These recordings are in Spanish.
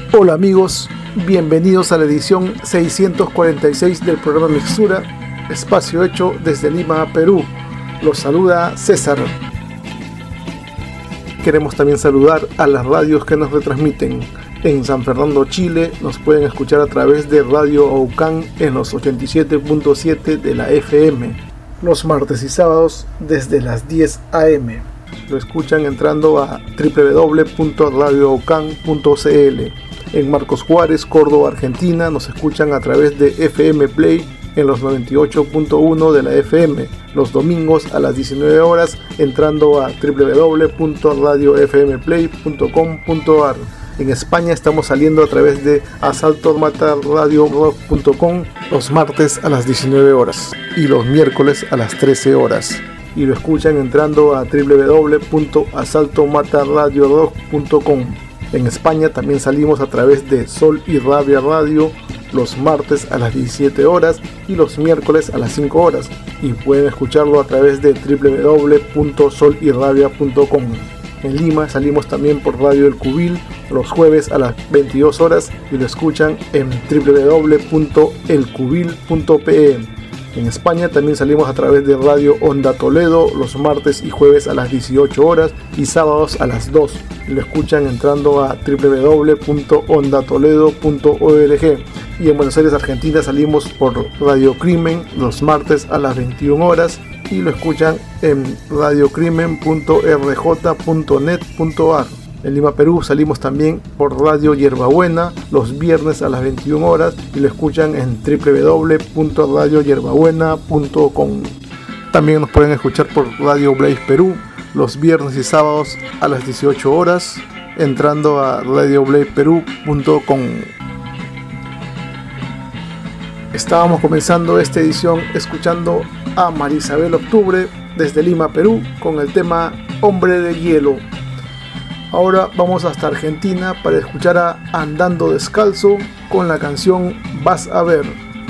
Hola amigos, bienvenidos a la edición 646 del programa Mixtura, espacio hecho desde Lima, Perú. Los saluda César. Queremos también saludar a las radios que nos retransmiten. En San Fernando, Chile, nos pueden escuchar a través de Radio Aucán en los 87.7 de la FM, los martes y sábados desde las 10 a.m. Lo escuchan entrando a www.radioaucán.cl. En Marcos Juárez, Córdoba, Argentina, nos escuchan a través de FM Play en los 98.1 de la FM, los domingos a las 19 horas, entrando a www.radiofmplay.com.ar. En España estamos saliendo a través de asaltomatarradioblog.com los martes a las 19 horas y los miércoles a las 13 horas. Y lo escuchan entrando a www.asaltomatarradioblog.com. En España también salimos a través de Sol y Rabia Radio los martes a las 17 horas y los miércoles a las 5 horas. Y pueden escucharlo a través de www.solyrabia.com. En Lima salimos también por Radio El Cubil los jueves a las 22 horas y lo escuchan en www.elcubil.pe. En España también salimos a través de Radio Onda Toledo los martes y jueves a las 18 horas y sábados a las 2. Y lo escuchan entrando a www.ondatoledo.org. Y en Buenos Aires, Argentina, salimos por Radio Crimen los martes a las 21 horas y lo escuchan en radiocrimen.rj.net.ar. En Lima, Perú, salimos también por Radio Yerbabuena los viernes a las 21 horas y lo escuchan en www.radioyerbabuena.com. También nos pueden escuchar por Radio Blaze Perú los viernes y sábados a las 18 horas entrando a radioblazeperú.com. Estábamos comenzando esta edición escuchando a Marisabel Octubre desde Lima, Perú, con el tema Hombre de Hielo. Ahora vamos hasta Argentina para escuchar a Andando Descalzo con la canción Vas a ver.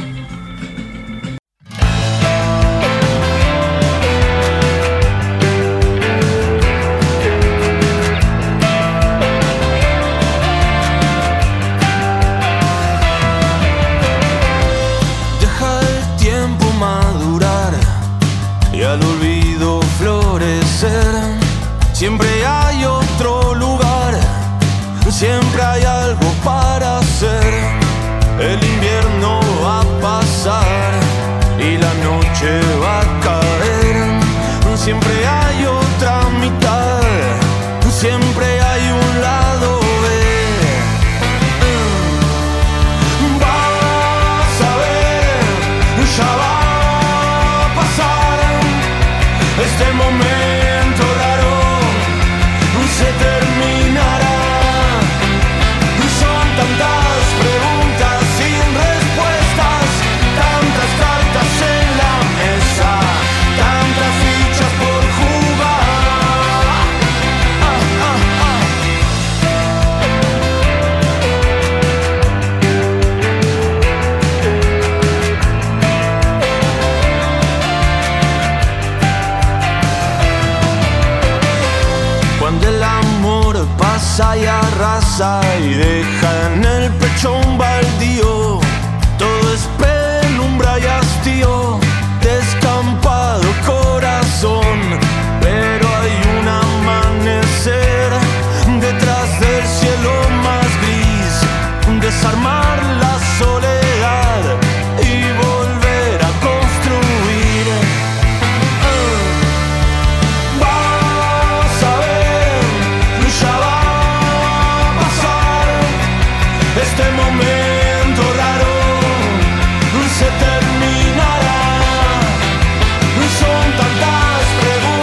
Deja el tiempo madurar y al olvido florecer. Siempre hay otro lugar, siempre hay algo para hacer. El invierno va a pasar y la noche va a caer. Siempre hay otra mitad, siempre hay un lado B. Vas a ver, ya va a pasar este momento raro. Se terminará. Son tantas preguntas sin respuestas, tantas cartas en la mesa, tantas fichas por jugar. Cuando el amor pasa y arrasa y deja en el pecho un baldío, todo es penumbra y hastío, descampado corazón. Pero hay un amanecer detrás del cielo más gris, desarmar la soledad y volver a construir. Vas a ver, ya va a pasar este momento raro, se terminará. Son tantas preguntas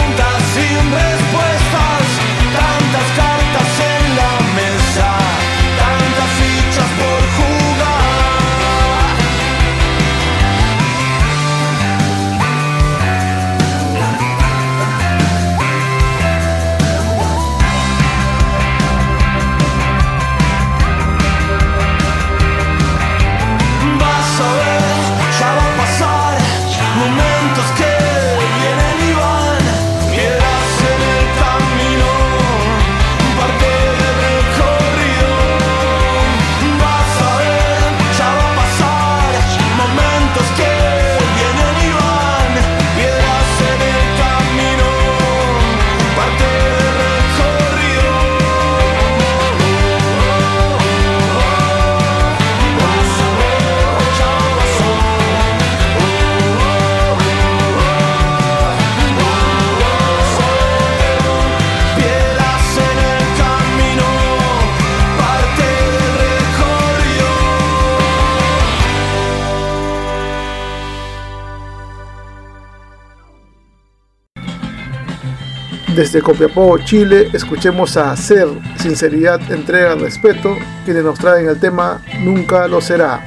Desde Copiapó, Chile, escuchemos a Ser, Sinceridad, Entrega, Respeto, quienes nos traen el tema Nunca lo será.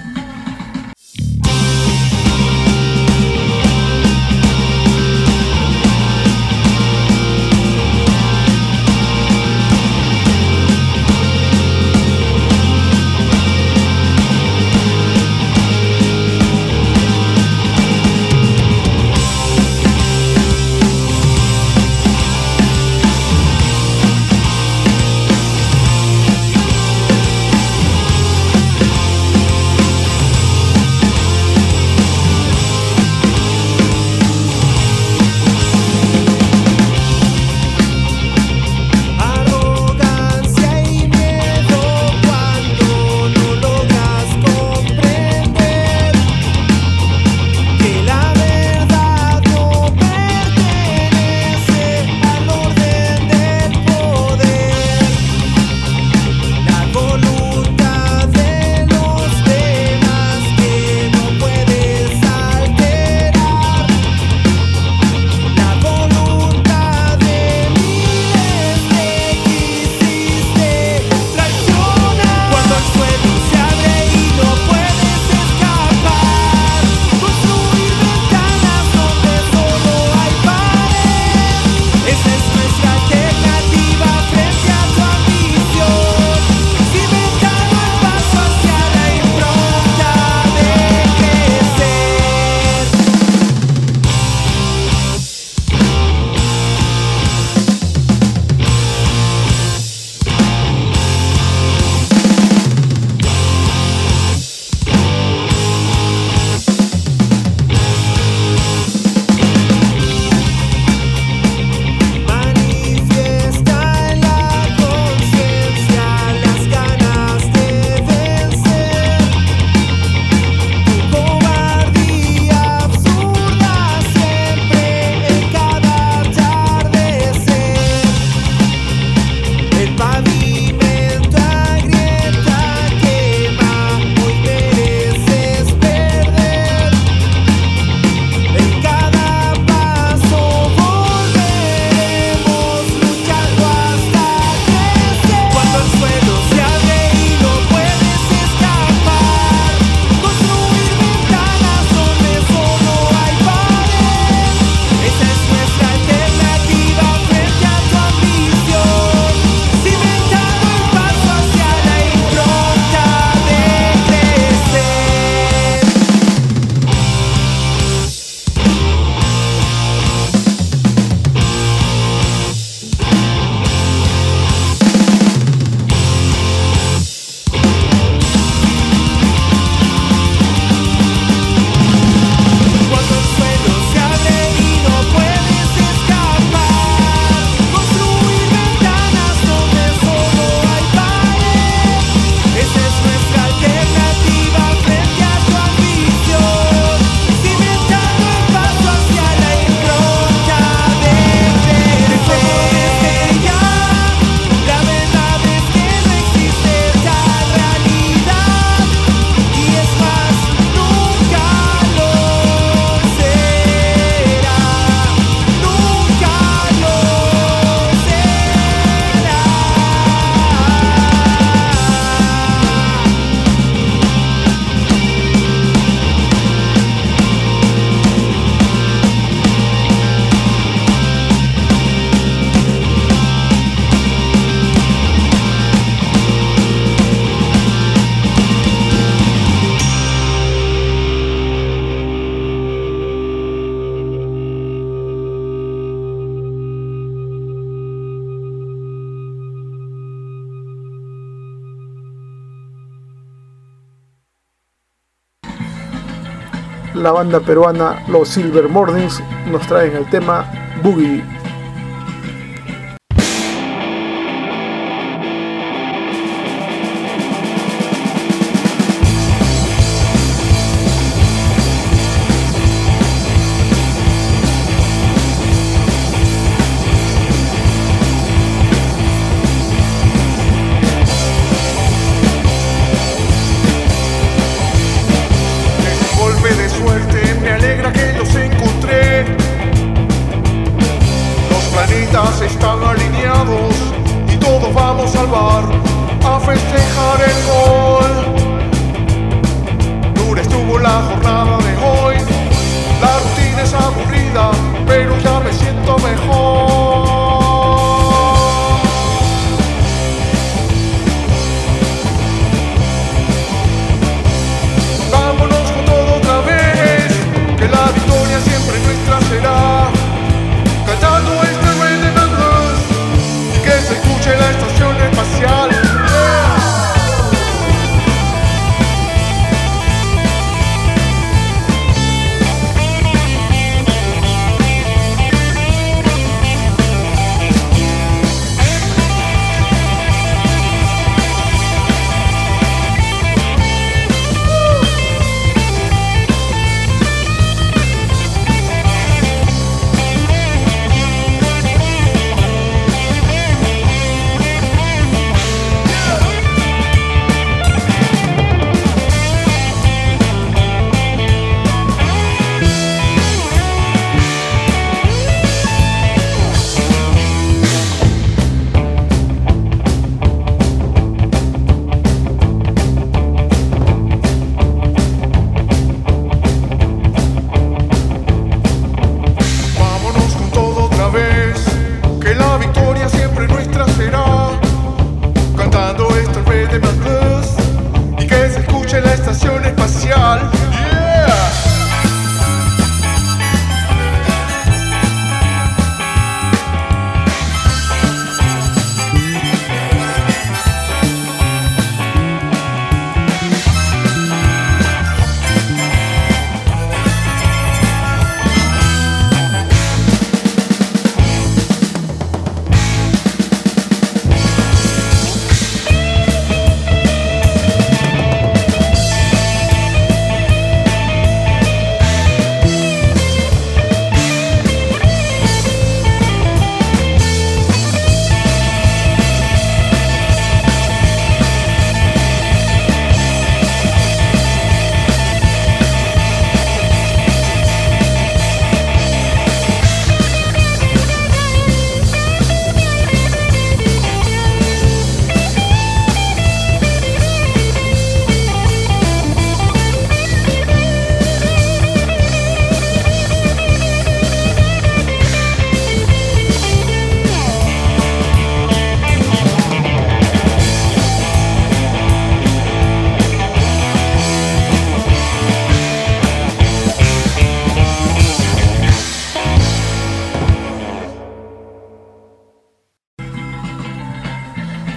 La banda peruana Los Silver Mornings nos traen el tema Boogie. Suerte, me alegra que los encontré.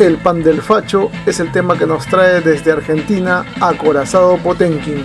El pan del facho es el tema que nos trae desde Argentina Acorazado Potenkin.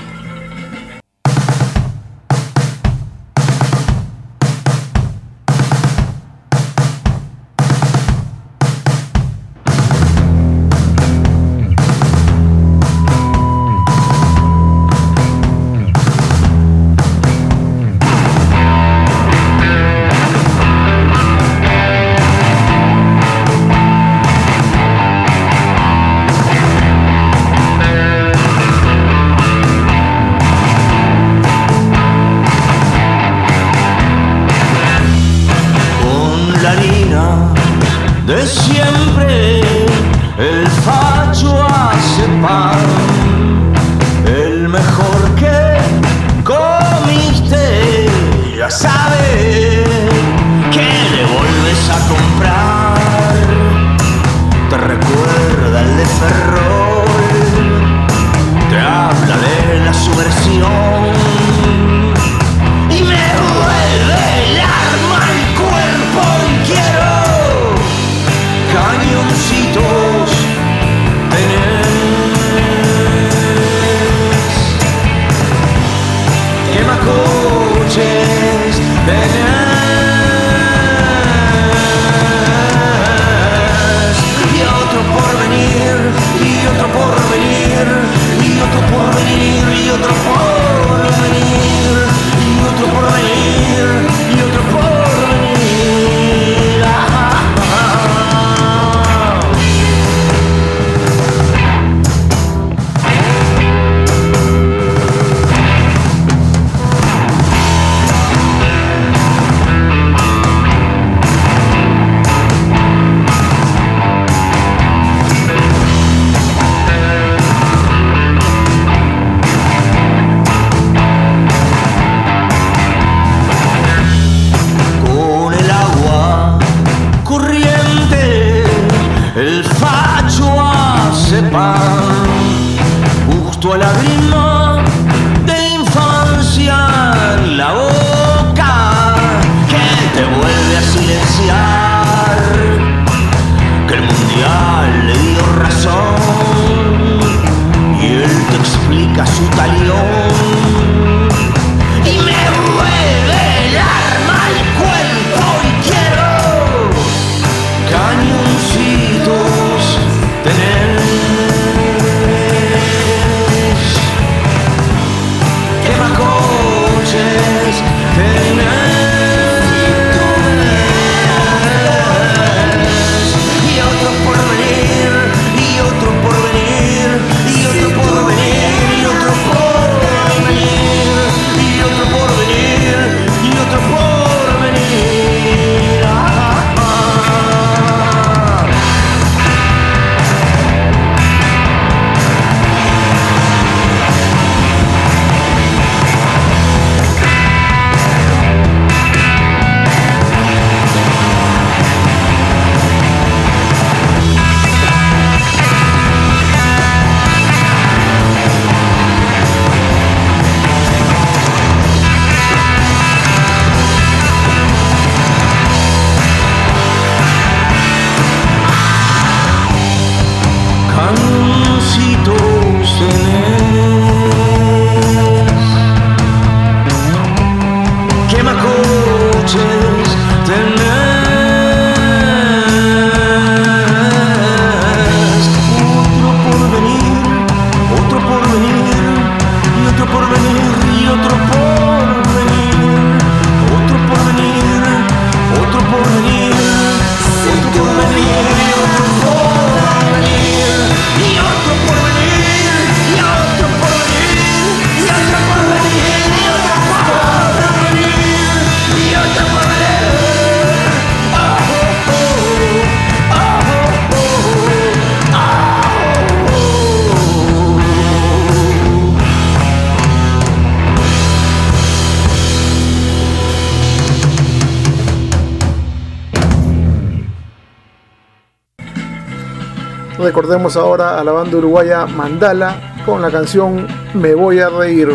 Recordemos ahora a la banda uruguaya Mandala con la canción Me Voy a Reír.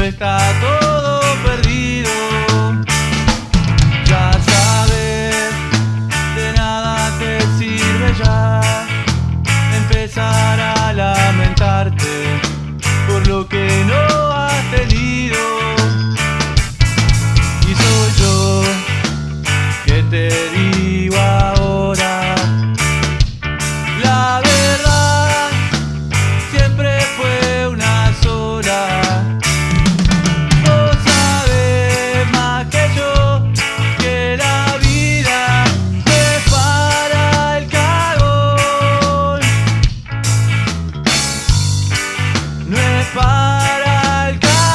está todo perdido. Ya sabes, de nada te sirve ya empezar a lamentarte por lo que no has tenido. Y soy yo que te digo ahora, la verdad siempre fue una sola. Vos sabés más que yo que la vida no es para el cagón, no es para el cagón.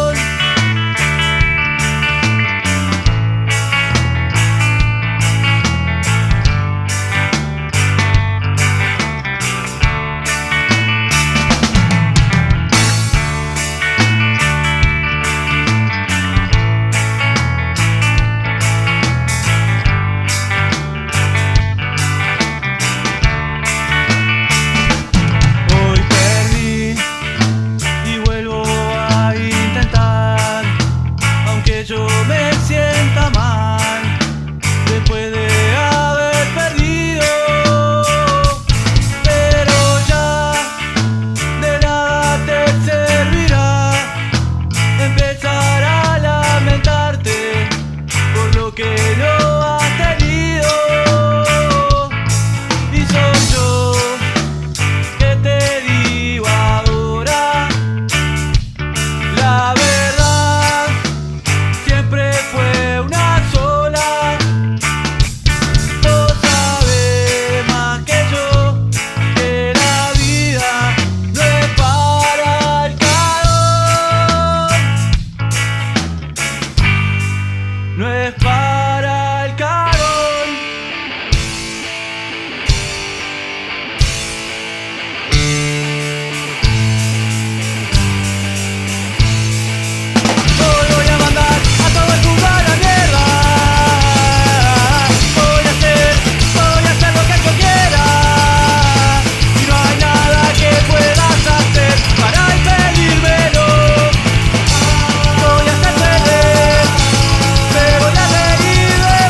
Hoy perdí y vuelvo a intentar, aunque yo me sienta mal después de haber perdido. Pero ya de nada te servirá empezar a lamentarte por lo que no has tenido. Y soy yo que te digo ahora, la verdad siempre fue una sola. Vos sabés más que yo que la vida no es para el cagón, no es para el cagón. Hoy voy a mandar a todo el mundo a la mierda. Voy a hacer lo que yo quiera. Y no hay nada que puedas hacer para impedírmelo. Voy a ser feliz, me voy a reír de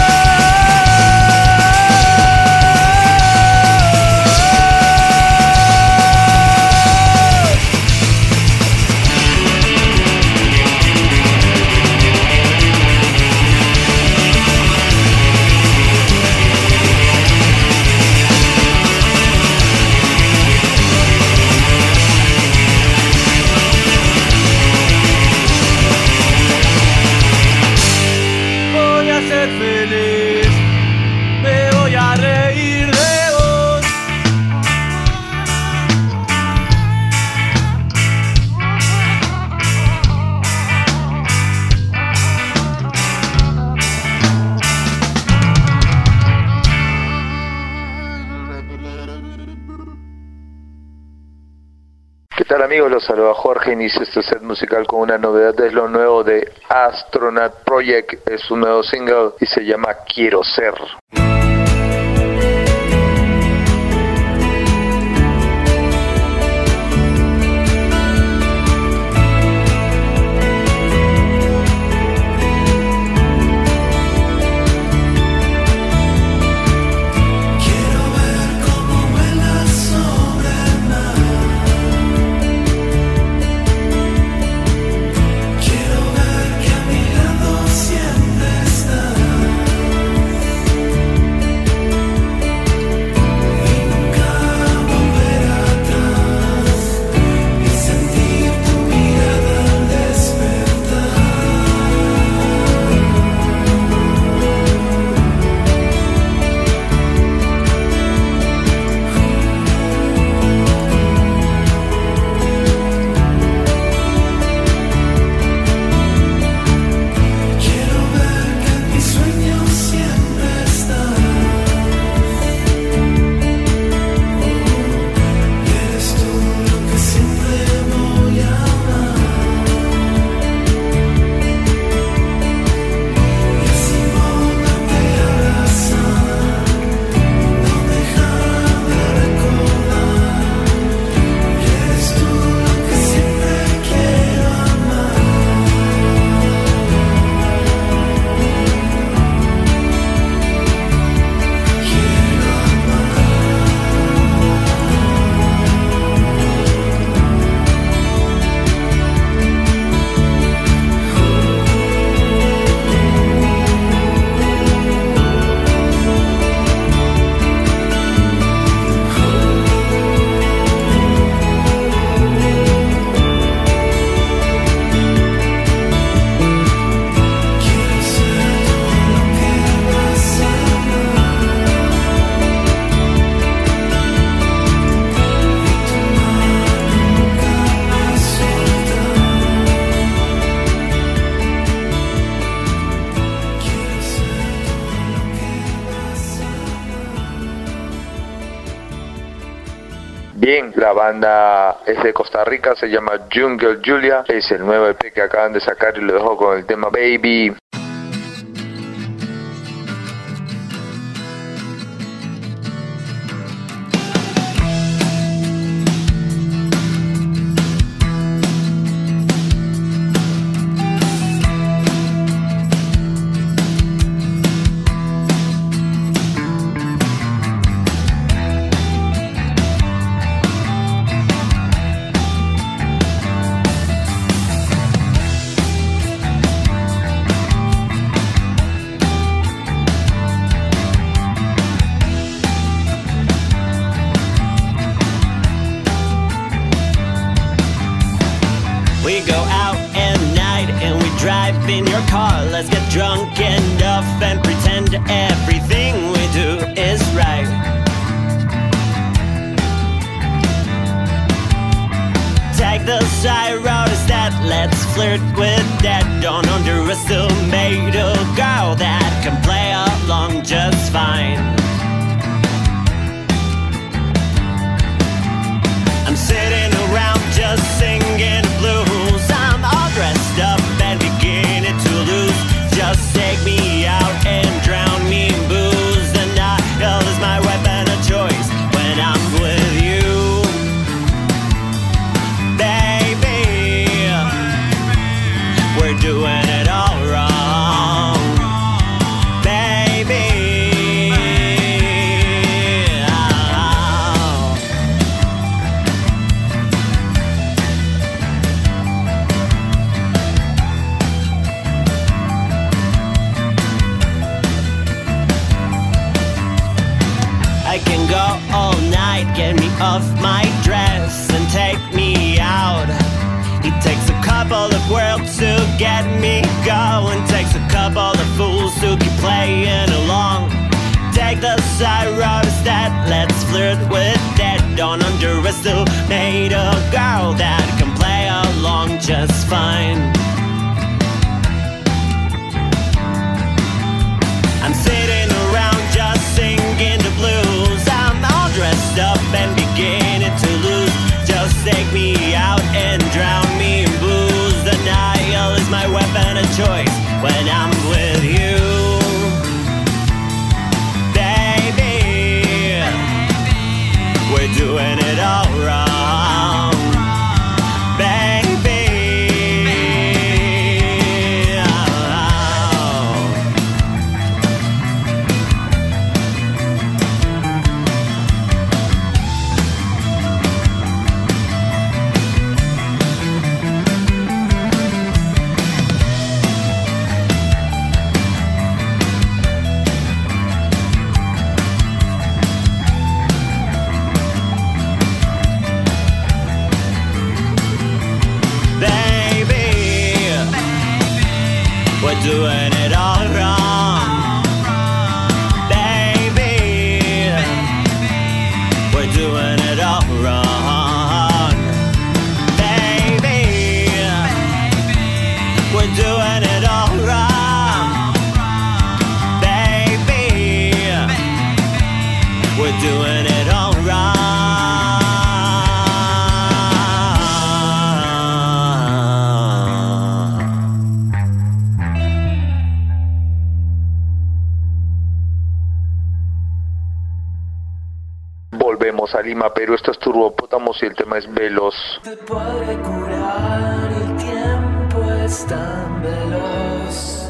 voy a ser feliz, me voy a reír de vos. ¿Qué tal amigos? Los saluda Jorge. Inicio este set musical con una novedad. Es lo nuevo de Astronaut Project. Es un nuevo single y se llama Quiero Ser. Quiero ver cómo vuelas sobre el mar. Quiero ver que a mi lado siempre estás. Bien, la banda es de Costa Rica, se llama Jungle Julia, es el nuevo EP que acaban de sacar y lo dejo con el tema Baby. We go out at night and we drive in your car. Let's get drunk enough and pretend everything we do is right. Take the side road instead, let's flirt with that. Don't underestimate a girl that can play along just fine. I'm sitting around just singing blues. I'm all dressed up and beginning to lose. Just take me out and drown me in booze. The night is my weapon of choice when I'm with you, baby. We're doing it all wrong, baby. I can go all night, get me off my dress and take me out. It takes a couple of worlds to get me going. Takes a couple of fools to keep playing along. Take the side road instead, let's flirt with that. Don't underestimate a girl that can play along just fine. I'm sitting around just singing the blues. I'm all dressed up and beginning to lose. Just take me out and drown me in booze. The Nile is my weapon of choice when I'm with you, baby. We're doing it all wrong, baby. We're doing it all wrong, baby. We're doing it all wrong, baby. We're doing it all wrong, baby. We're doing it all wrong. Volvemos a Lima, Perú. Esto es Turbopótamos y el tema es Veloz. Te puede curar, el tiempo es tan veloz.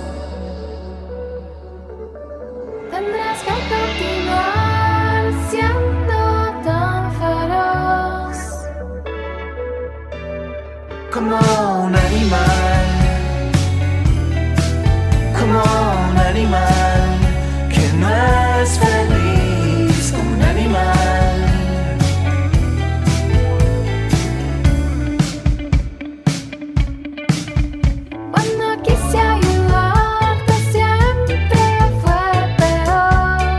Tendrás que continuar siendo tan feroz. Como un animal, como un animal que no es feliz, como un animal. Cuando quise ayudarte siempre fue peor.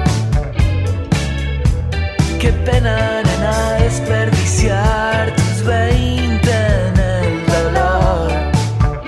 Qué pena, nena, desperdiciar tus 20 en el dolor.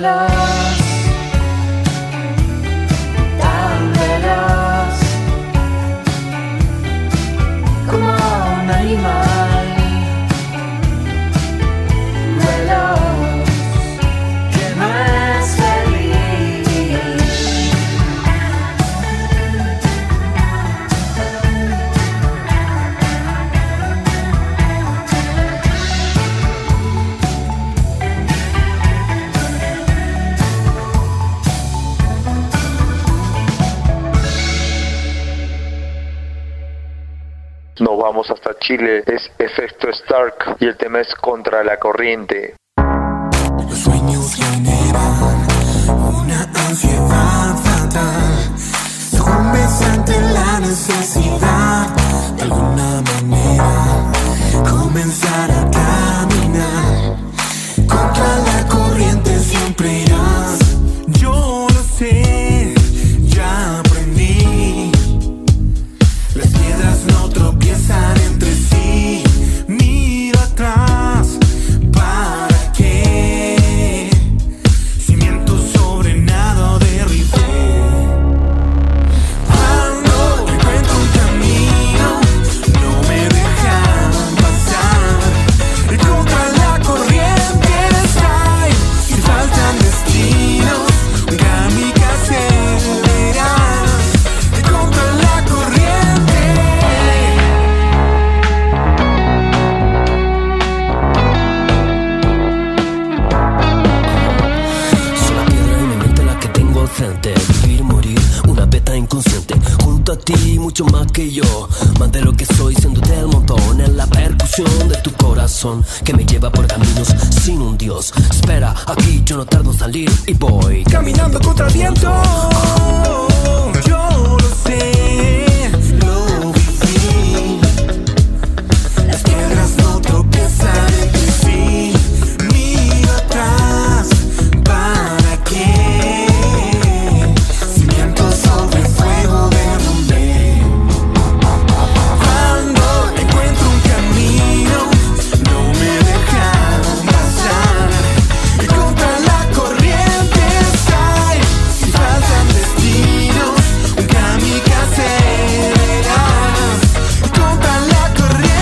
veloz, tan veloz, como un animal veloz que no es feliz. Nos vamos hasta Chile, es Efecto Stark y el tema es Contra la Corriente. Los sueños generan una ansiedad fatal. Sucumbes ante la necesidad de alguna manera comenzar a caminar. Contra la corriente siempre irás. Yo lo sé, ya aprendí. Las piedras no tropiezan entre sí. Mira atrás, ¿para qué? Cimiento sobre nada derribé. Cuando encuentro un camino, no me dejan pasar. Y contra la corriente estoy. Si faltan destinos, un kamikaze verás. Y contra la corriente. Frente, vivir, morir, una beta inconsciente. Junto a ti, mucho más que yo. Más de lo que soy, siendo del montón. En la percusión de tu corazón, que me lleva por caminos sin un dios. Espera, aquí yo no tardo en salir y voy caminando contra el viento. Yo lo sé, lo viví. Las piedras no tropiezan entre sí. Mira atrás, ¿para qué? Sobre fuego derrumbé. Cuando encuentro un camino, no me dejan pasar. Y contra la corriente estoy. Si faltan destinos, un kamikaze verás. Y contra la corriente.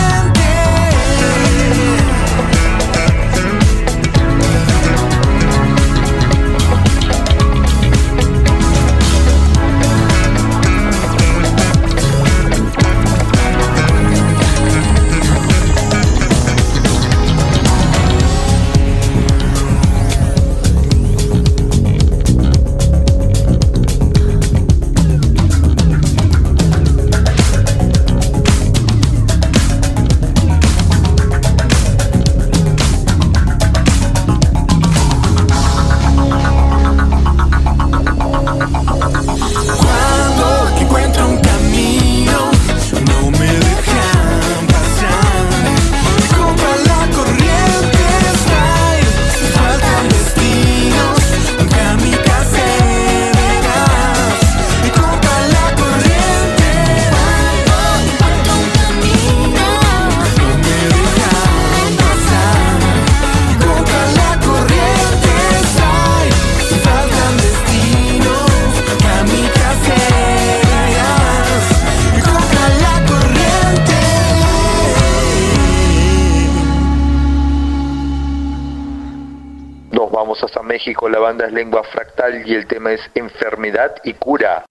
Hasta México, la banda es Lengua Fractal y el tema es Enfermedad y Cura.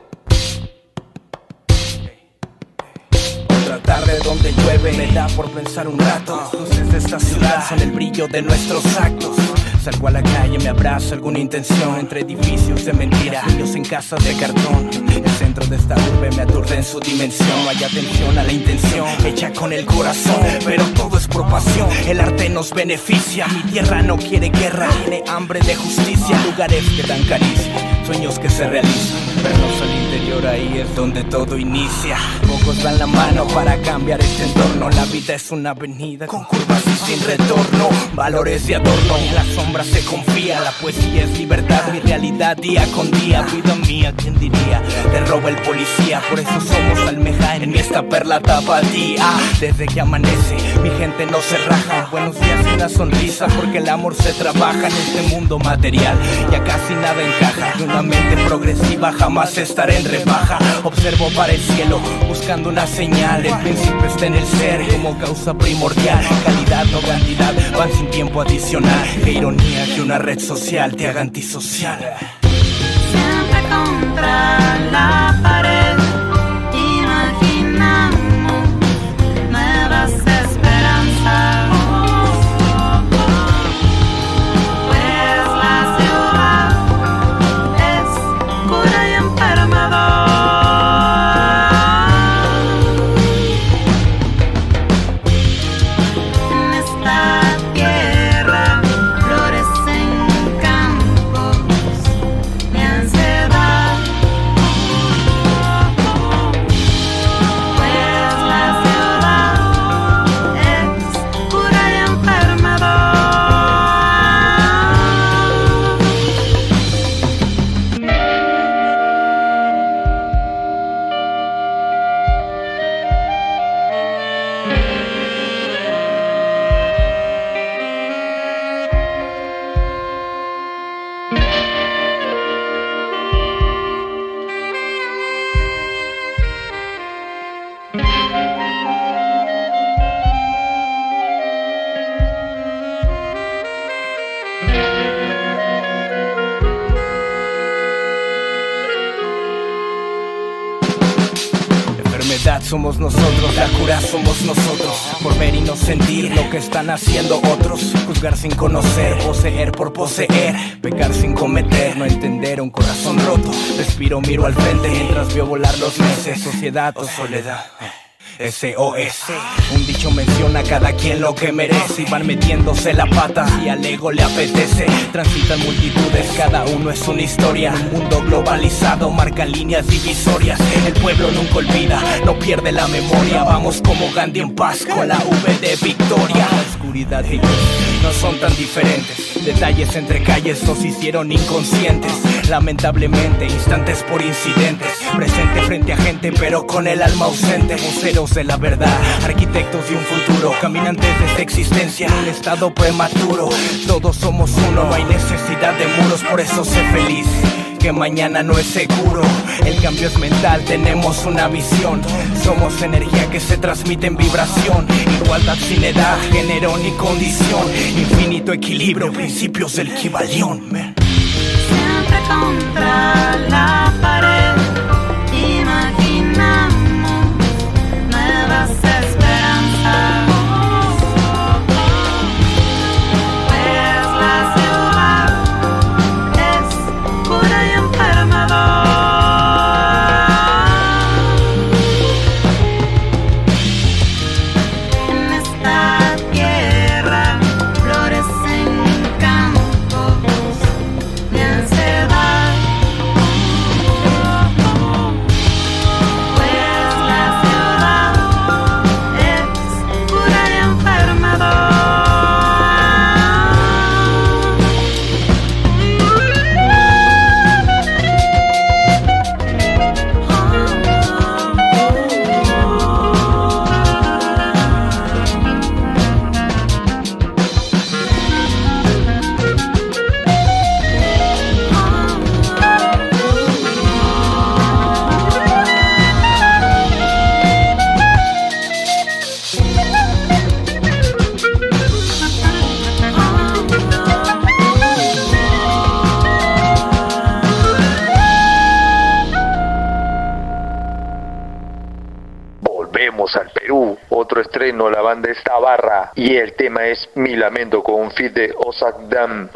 Otra tarde donde llueve me da por pensar un rato. Las luces de esta ciudad son el brillo de nuestros actos. Salgo a la calle, me abrazo alguna intención. Entre edificios de mentira, niños en casas de cartón. El centro de esta urbe me aturde en su dimensión. No hay atención a la intención, hecha con el corazón. Pero todo es por pasión, el arte nos beneficia. Mi tierra no quiere guerra, tiene hambre de justicia. Lugares que dan caricia, sueños que se realizan. Verlos al interior, ahí es donde todo inicia. Poco amigos dan la mano para cambiar este entorno. La vida es una avenida con curvas y sin retorno, valores de adorno, en la sombra se confía. La poesía es libertad, mi realidad día con día. Vida mía, ¿quién diría? Te roba el policía, por eso somos almeja en esta perla tapatía. Desde que amanece, mi gente no se raja. Buenos días y una sonrisa, porque el amor se trabaja en este mundo material. Ya casi nada encaja, y una mente progresiva jamás estaré en rebaja. Observo para el cielo, buscando una señal. El principio está en el ser, como causa primordial. Calidad, no cantidad, van sin tiempo adicional. Qué ironía que una red social te haga antisocial. Siempre contra la pared, imaginamos nuevas esperanzas. Pues la ciudad es cura y enfermedad. En esta tierra florecen campos de ansiedad. Pues la ciudad es cura y enfermedad. Enfermedad somos nosotros, la cura somos nosotros. Por ver y no sentir lo que están haciendo otros. Juzgar sin conocer, poseer por poseer. Pecar sin cometer, no entender un corazón roto. Respiro, miro al frente mientras veo volar los meses. Sociedad o soledad, SOS. Un dicho menciona a cada quien lo que merece. Y van metiéndose la pata y al ego le apetece. Transitan multitudes, cada uno es una historia. Un mundo globalizado marca líneas divisorias. El pueblo nunca olvida, no pierde la memoria. Vamos como Gandhi en paz con la V de victoria. La oscuridad y luz no son tan diferentes. Detalles entre calles nos hicieron inconscientes. Lamentablemente, instantes por incidentes. Presente frente a gente pero con el alma ausente. Voceros de la verdad, arquitectos de un futuro. Caminantes de esta existencia en un estado prematuro. Todos somos uno, no hay necesidad de muros. Por eso sé feliz, que mañana no es seguro. El cambio es mental, tenemos una visión. Somos energía que se transmite en vibración. Igualdad sin edad, género ni condición. Infinito equilibrio, principios del Kybalión. Siempre contra la pared, imaginamos nuevas esperanzas. Pues la ciudad es cura y enfermedad. En esta tierra florecen campos de ansiedad. Pues la ciudad es cura y enfermedad. Volvemos al Perú, otro estreno, la banda es Tabarra y el tema es Mi Lamento con un feat de Osakdam.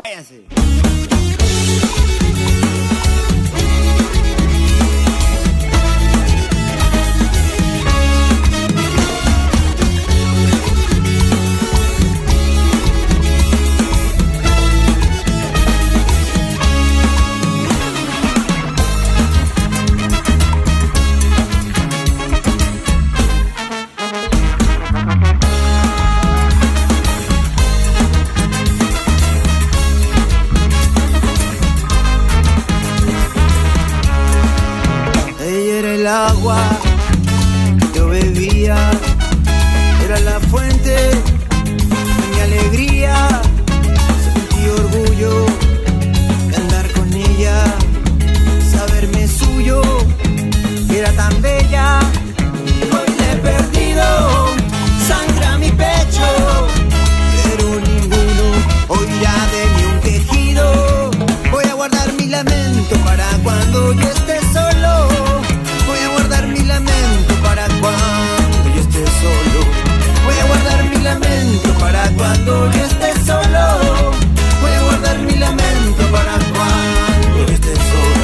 agua que yo bebía era la fuente de mi alegría. Sentí orgullo de andar con ella, saberme suyo, era tan bella. Hoy la he perdido, sangra mi pecho, pero ninguno oirá de mí un quejido. Voy a guardar mi lamento para cuando yo esté solo. Voy a guardar mi lamento para cuando yo esté solo. Voy a guardar mi lamento para cuando yo esté solo. Voy a guardar mi lamento para cuando yo esté solo.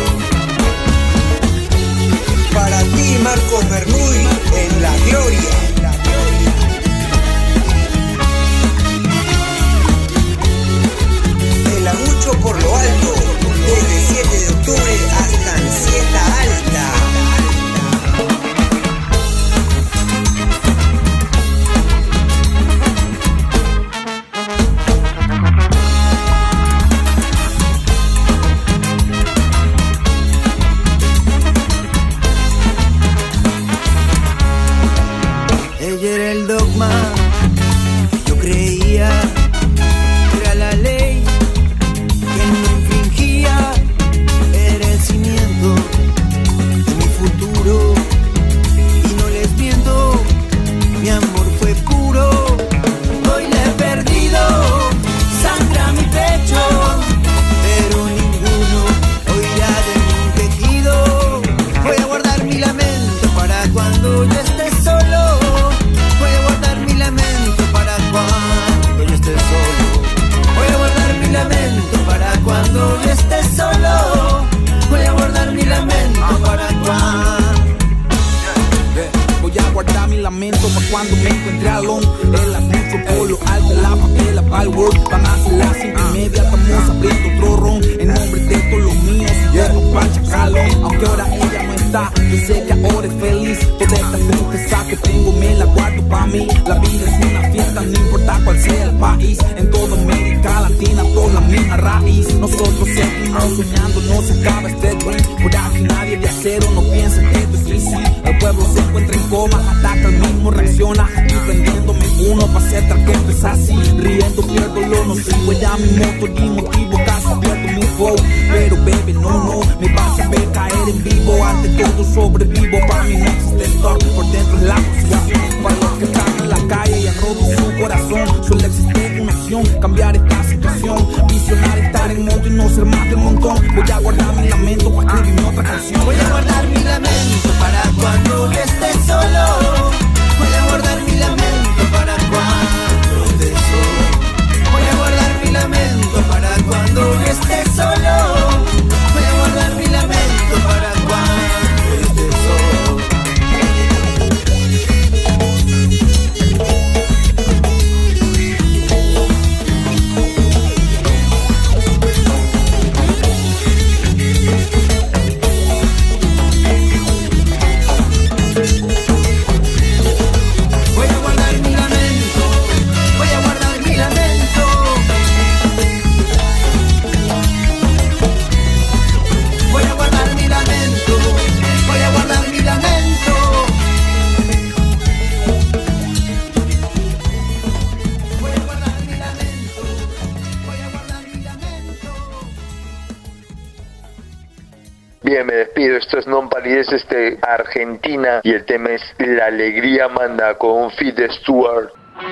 Para ti, Marcos Bernuy, en La Gloria. El Agucho por lo alto, desde 7 de octubre hasta Ansieta Alta. Ella era el dogma que yo creía, era la ley que no infringía, era el cimiento de mi futuro. Y no les miento, mi amor fue puro. Hoy la he perdido, sangra mi pecho, pero ninguno oirá de mi quejido. Voy a guardar mi lamento para cuando yo esté solo. Voy a guardar mi lamento para cuando yo esté solo. Voy a guardar mi lamento para cuando yo esté solo. Voy a guardar mi lamento para cuando. Voy a guardar mi lamento para cuando me encuentre alone. El Agucho por lo alto, la papela para el world. Van a ser las 5:30, estamos abriendo otro ron. En nombre de todos los míos, llevo pa' Chacalón. Aunque ahora ella no está, yo sé que ahora es feliz. Toda esta tristeza que tengo me la guardo pa' mí. La vida es una fiesta, no importa cuál sea el país. En toda América Latina, toda la misma raíz. Nosotros seguimos soñando, no se acaba este dream. Por aquí nadie de acero, no piensa que esto es easy. El pueblo se encuentra en coma, ataca el mismo, reacciona. Y prendiéndome uno pa' hacer tal que empieza así. Riendo pierdo lo nocivo, ya mi motor y motivo casi pierdo mi flow. Pero baby, no, me vas a ver caer en vivo. Ante todo sobrevivo, para mí no existe stop. Por dentro es la posición, para los que están en la calle y han roto su corazón. Solo existe una opción, cambiar esta situación. Visionar, estar en moto y no ser más del montón. Voy a guardar mi lamento para escribirme otra canción. Voy a guardar mi lamento para cuando yo esté solo. Voy a guardar mi lamento para cuando esté solo. Voy a guardar mi lamento para cuando yo esté solo. Voy a guardar mi lamento para cuando yo esté solo. Voy a guardar mi lamento, voy a guardar mi lamento. Voy a guardar mi lamento, voy a guardar mi lamento. Voy a guardar mi lamento, voy a guardar mi lamento. Bien, me despido. Esto es Non Palideces de Argentina y el tema es La Alegría Manda con un feat de Stuart.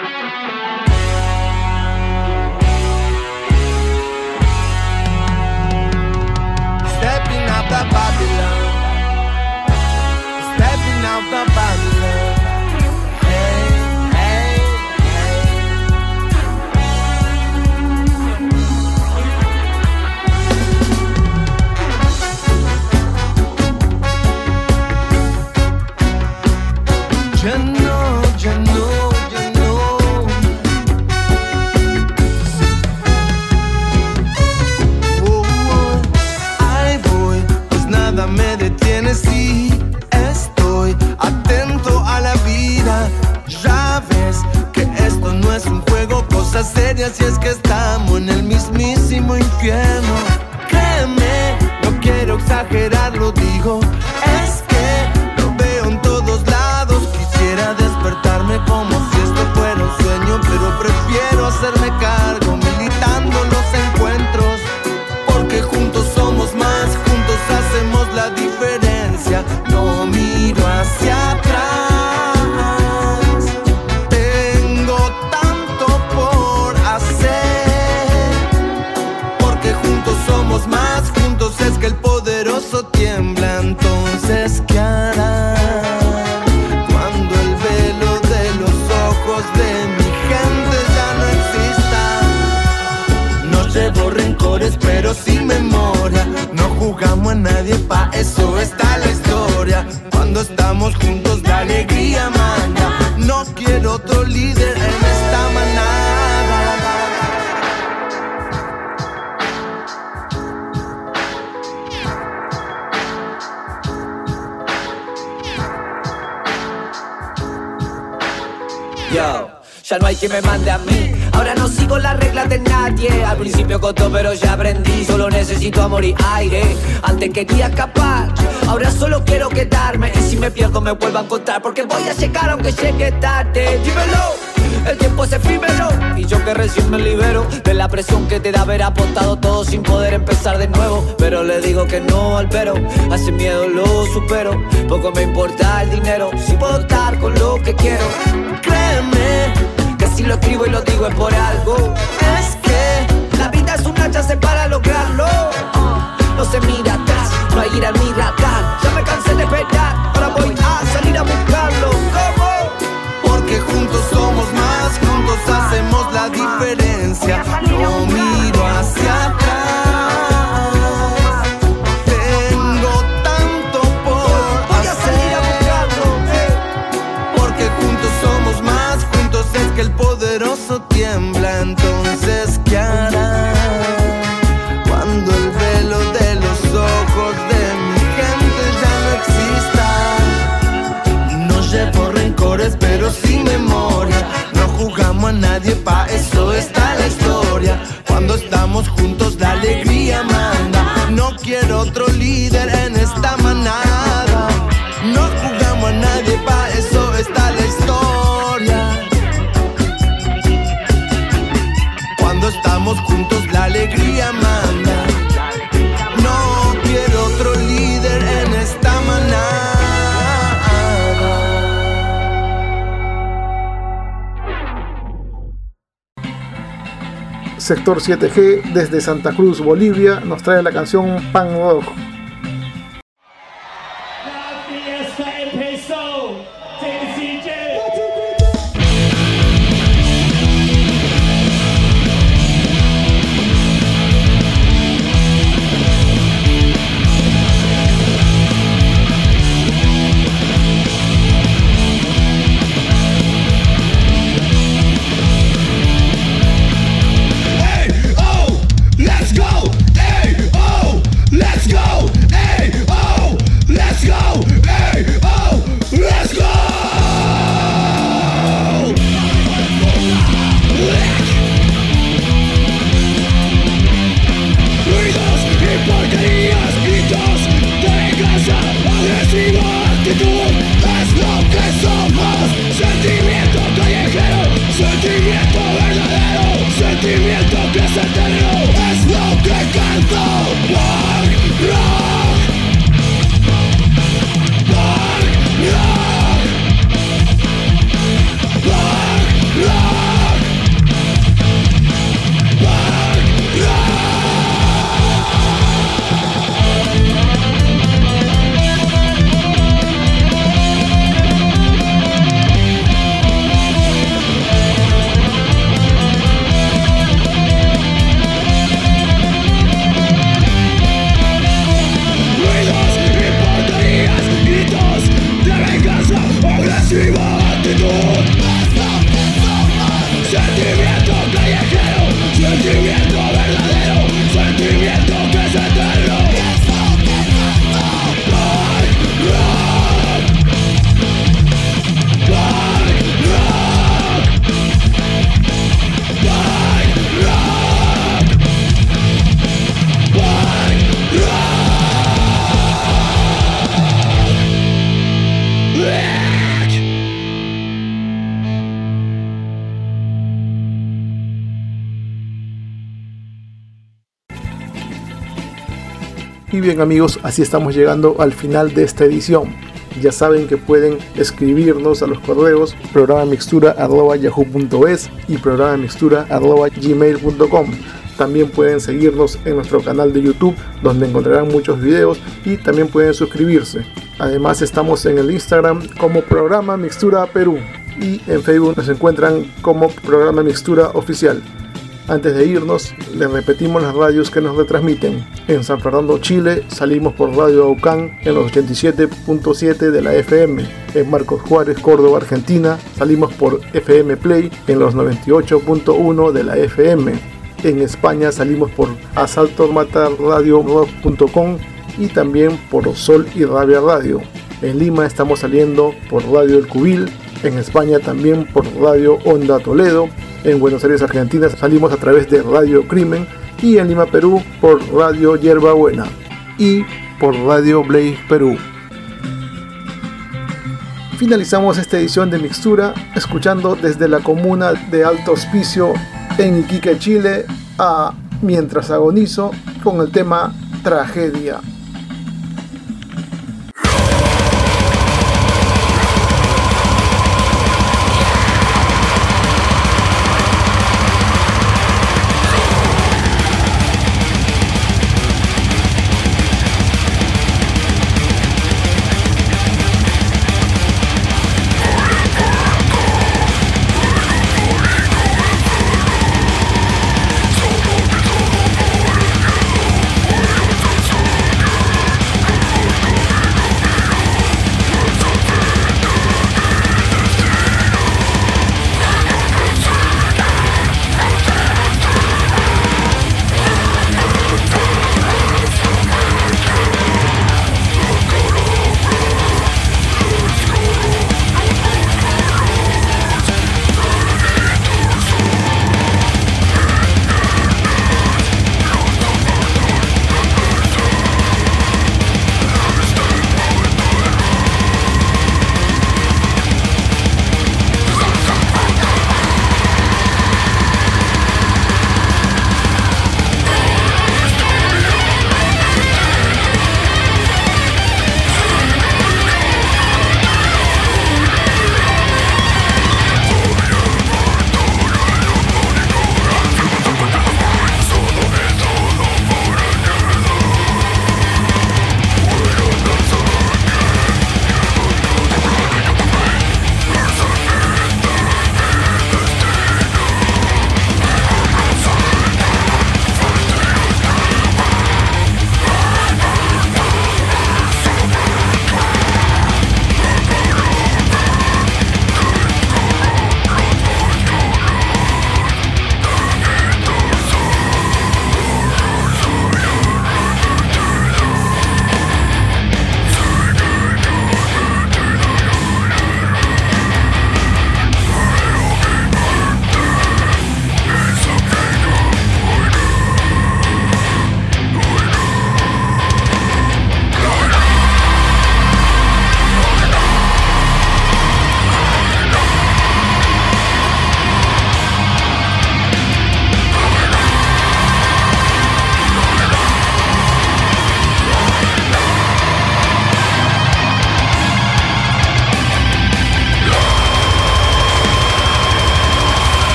Stepping out the Babylon, stepping out the Babylon. Hey, hey, ya no, ya no, ya no. Ahí voy, pues nada me detiene, sí. Estoy atento a la vida. Ya ves que esto no es un juego, cosas serias, y es que estamos en el mismísimo infierno. Créeme, no quiero exagerar, lo digo, es que lo veo juntos somos más, juntos hacemos la diferencia. No miro hacia atrás, tengo tanto por hacer, porque juntos somos más, juntos es que el poderoso tiembla. Entonces, ¿qué hará cuando el velo de los ojos de mi gente ya no exista? No llevo rencores, pero sí memoria. No jugamos a nadie, pa' eso está la historia. Cuando estamos juntos la alegría manda. No quiero otro líder en esta manada. Yo, ya no hay quien me mande a mí. Ahora no sigo las reglas de nadie. Al principio costó pero ya aprendí. Solo necesito amor y aire. Antes quería escapar, ahora solo quiero quedarme. Y si me pierdo me vuelvo a encontrar, porque voy a llegar aunque llegue tarde. Dímelo, el tiempo es efímero. Y yo que recién me libero de la presión que te da haber apostado todo sin poder empezar de nuevo. Pero le digo que no al pero. Hace miedo lo supero. Poco me importa el dinero si puedo estar con lo que quiero. Créeme que si lo escribo y lo digo es por algo. Es que la vida es una chance para lograrlo. No se mira atrás, no hay ir al mi radar. Ya me cansé de esperar, ahora voy a salir a buscarlo. ¿Cómo? Porque juntos somos más, juntos hacemos la diferencia. No miro hacia atrás, tengo tanto por hacer. Porque juntos somos más, juntos es que el poderoso tiembla. Entonces, ¿qué hará cuando el velo de los ojos de mi gente ya no exista? No llevo rencores, pero sin memoria. No jugamos a nadie, pa' eso está la historia. Cuando estamos juntos la alegría manda. No quiero otro líder en esta manada. No jugamos a nadie, pa' eso está la historia. Cuando estamos juntos la alegría manda. No quiero otro líder en esta manada. Sector 7G desde Santa Cruz, Bolivia, nos trae la canción Pan Rock. Let's go! Y bien amigos, así estamos llegando al final de esta edición. Ya saben que pueden escribirnos a los correos programamixtura@yahoo.es y programamixtura@gmail.com. También pueden seguirnos en nuestro canal de YouTube, donde encontrarán muchos videos, y también pueden suscribirse. Además estamos en el Instagram como Programa Mixtura Perú y en Facebook nos encuentran como Programa Mixtura Oficial. Antes de irnos, les repetimos las radios que nos retransmiten. En San Fernando, Chile, salimos por Radio Aucán en los 87.7 de la FM. En Marcos Juárez, Córdoba, Argentina, salimos por FM Play en los 98.1 de la FM. En España salimos por asaltomatarradioblog.com y también por Sol y Rabia Radio. En Lima estamos saliendo por Radio El Cubil. En España también por Radio Onda Toledo. En Buenos Aires, Argentina, salimos a través de Radio Crimen, y en Lima, Perú, por Radio Yerba Buena y por Radio Blaze Perú. Finalizamos esta edición de Mixtura escuchando desde la comuna de Alto Hospicio en Iquique, Chile, a Mientras Agonizo con el tema Tragedia.